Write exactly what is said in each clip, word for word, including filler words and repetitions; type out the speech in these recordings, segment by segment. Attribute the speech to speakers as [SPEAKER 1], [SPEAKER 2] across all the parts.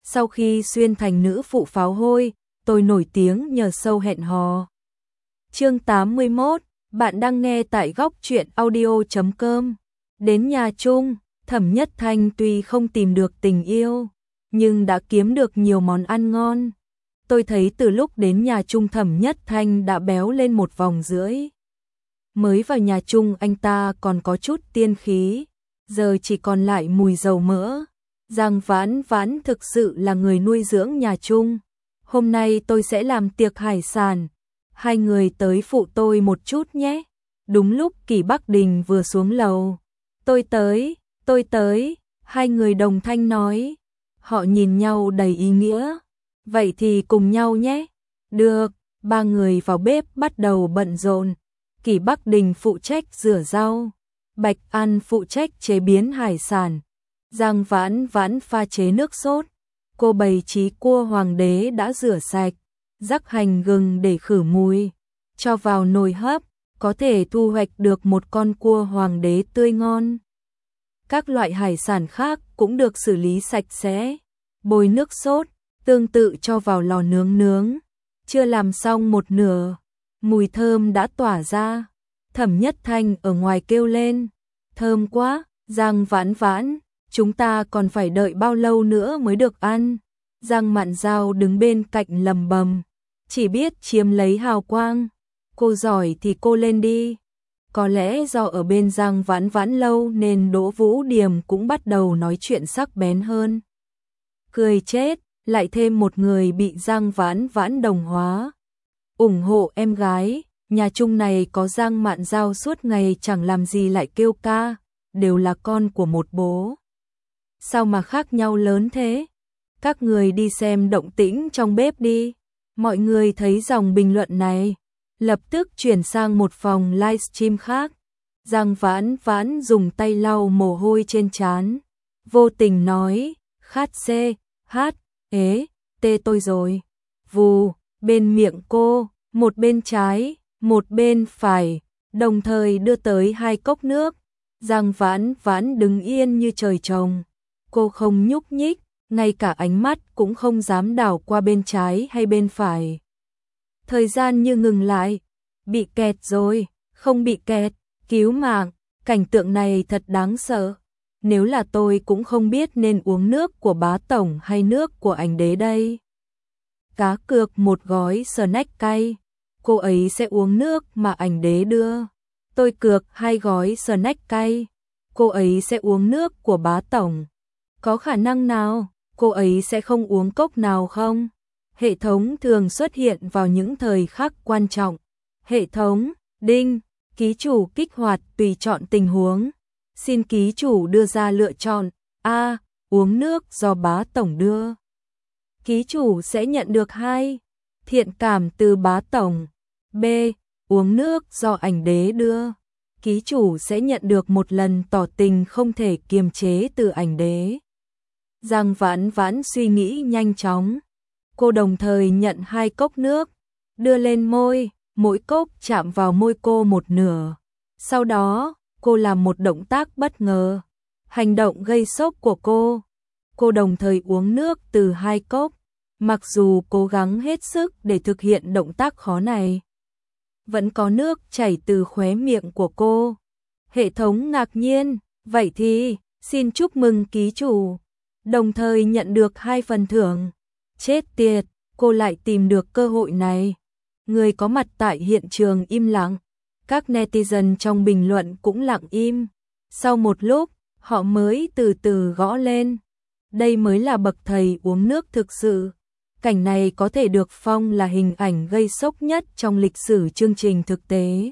[SPEAKER 1] Sau khi xuyên thành nữ phụ pháo hôi, tôi nổi tiếng nhờ show hẹn hò. Chương tám mươi mốt, bạn đang nghe tại góc truyện audio chấm com. Đến nhà chung, Thẩm Nhất Thanh tuy không tìm được tình yêu, nhưng đã kiếm được nhiều món ăn ngon. Tôi thấy từ lúc đến nhà chung Thẩm Nhất Thanh đã béo lên một vòng rưỡi. Mới vào nhà chung anh ta còn có chút tiên khí, giờ chỉ còn lại mùi dầu mỡ. Giang Vãn Vãn thực sự là người nuôi dưỡng nhà chung. Hôm nay tôi sẽ làm tiệc hải sản. Hai người tới phụ tôi một chút nhé. Đúng lúc Kỷ Bắc Đình vừa xuống lầu. Tôi tới, tôi tới, hai người đồng thanh nói. Họ nhìn nhau đầy ý nghĩa. Vậy thì cùng nhau nhé. Được, ba người vào bếp bắt đầu bận rộn. Kỷ Bắc Đình phụ trách rửa rau. Bạch An phụ trách chế biến hải sản. Giang Vãn Vãn pha chế nước sốt. Cô bày trí cua hoàng đế đã rửa sạch, rắc hành gừng để khử mùi, cho vào nồi hấp, có thể thu hoạch được một con cua hoàng đế tươi ngon. Các loại hải sản khác cũng được xử lý sạch sẽ, bôi nước sốt, tương tự cho vào lò nướng nướng. Chưa làm xong một nửa, mùi thơm đã tỏa ra. Thẩm Nhất Thanh ở ngoài kêu lên, thơm quá. Giang Vãn Vãn, chúng ta còn phải đợi bao lâu nữa mới được ăn? Giang Mạn Giao đứng bên cạnh lầm bầm, chỉ biết chiếm lấy hào quang. Cô giỏi thì cô lên đi. Có lẽ do ở bên Giang Vãn Vãn lâu nên Đỗ Vũ Điềm cũng bắt đầu nói chuyện sắc bén hơn. Cười chết, lại thêm một người bị Giang Vãn Vãn đồng hóa. Ủng hộ em gái, nhà chung này có Giang Mạn Giao suốt ngày chẳng làm gì lại kêu ca, đều là con của một bố. Sao mà khác nhau lớn thế? Các người đi xem động tĩnh trong bếp đi. Mọi người thấy dòng bình luận này, lập tức chuyển sang một phòng livestream khác. Giang Vãn Vãn dùng tay lau mồ hôi trên trán, vô tình nói, khát xê, hát, ế, tê tôi rồi. Vù, bên miệng cô, một bên trái, một bên phải, đồng thời đưa tới hai cốc nước. Giang Vãn Vãn đứng yên như trời trồng. Cô không nhúc nhích, ngay cả ánh mắt cũng không dám đảo qua bên trái hay bên phải. Thời gian như ngừng lại. Bị kẹt rồi, không bị kẹt, cứu mạng. Cảnh tượng này thật đáng sợ. Nếu là tôi cũng không biết nên uống nước của bá tổng hay nước của ảnh đế đây. Cá cược một gói snack cay. Cô ấy sẽ uống nước mà ảnh đế đưa. Tôi cược hai gói snack cay. Cô ấy sẽ uống nước của bá tổng. Có khả năng nào cô ấy sẽ không uống cốc nào không? Hệ thống thường xuất hiện vào những thời khắc quan trọng. Hệ thống, đinh, ký chủ kích hoạt tùy chọn tình huống. Xin ký chủ đưa ra lựa chọn. A. Uống nước do bá tổng đưa. Ký chủ sẽ nhận được hai. Thiện cảm từ bá tổng. B. Uống nước do ảnh đế đưa. Ký chủ sẽ nhận được một lần tỏ tình không thể kiềm chế từ ảnh đế. Giang Vãn Vãn suy nghĩ nhanh chóng. Cô đồng thời nhận hai cốc nước, đưa lên môi, mỗi cốc chạm vào môi cô một nửa. Sau đó, cô làm một động tác bất ngờ. Hành động gây sốc của cô. Cô đồng thời uống nước từ hai cốc. Mặc dù cố gắng hết sức để thực hiện động tác khó này, vẫn có nước chảy từ khóe miệng của cô. Hệ thống ngạc nhiên, vậy thì, xin chúc mừng ký chủ. Đồng thời nhận được hai phần thưởng. Chết tiệt, cô lại tìm được cơ hội này. Người có mặt tại hiện trường im lặng. Các netizen trong bình luận cũng lặng im. Sau một lúc, họ mới từ từ gõ lên. Đây mới là bậc thầy uống nước thực sự. Cảnh này có thể được phong là hình ảnh gây sốc nhất trong lịch sử chương trình thực tế.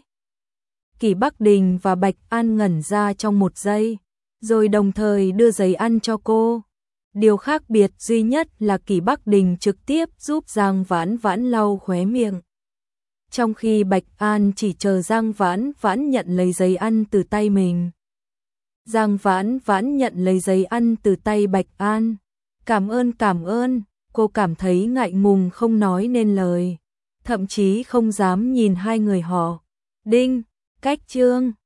[SPEAKER 1] Kỷ Bắc Đình và Bạch An ngẩn ra trong một giây, rồi đồng thời đưa giấy ăn cho cô. Điều khác biệt duy nhất là Kỷ Bắc Đình trực tiếp giúp Giang Vãn Vãn lau khóe miệng. Trong khi Bạch An chỉ chờ Giang Vãn Vãn nhận lấy giấy ăn từ tay mình. Giang Vãn Vãn nhận lấy giấy ăn từ tay Bạch An. Cảm ơn cảm ơn, cô cảm thấy ngại ngùng không nói nên lời. Thậm chí không dám nhìn hai người họ. Đinh, cách chương.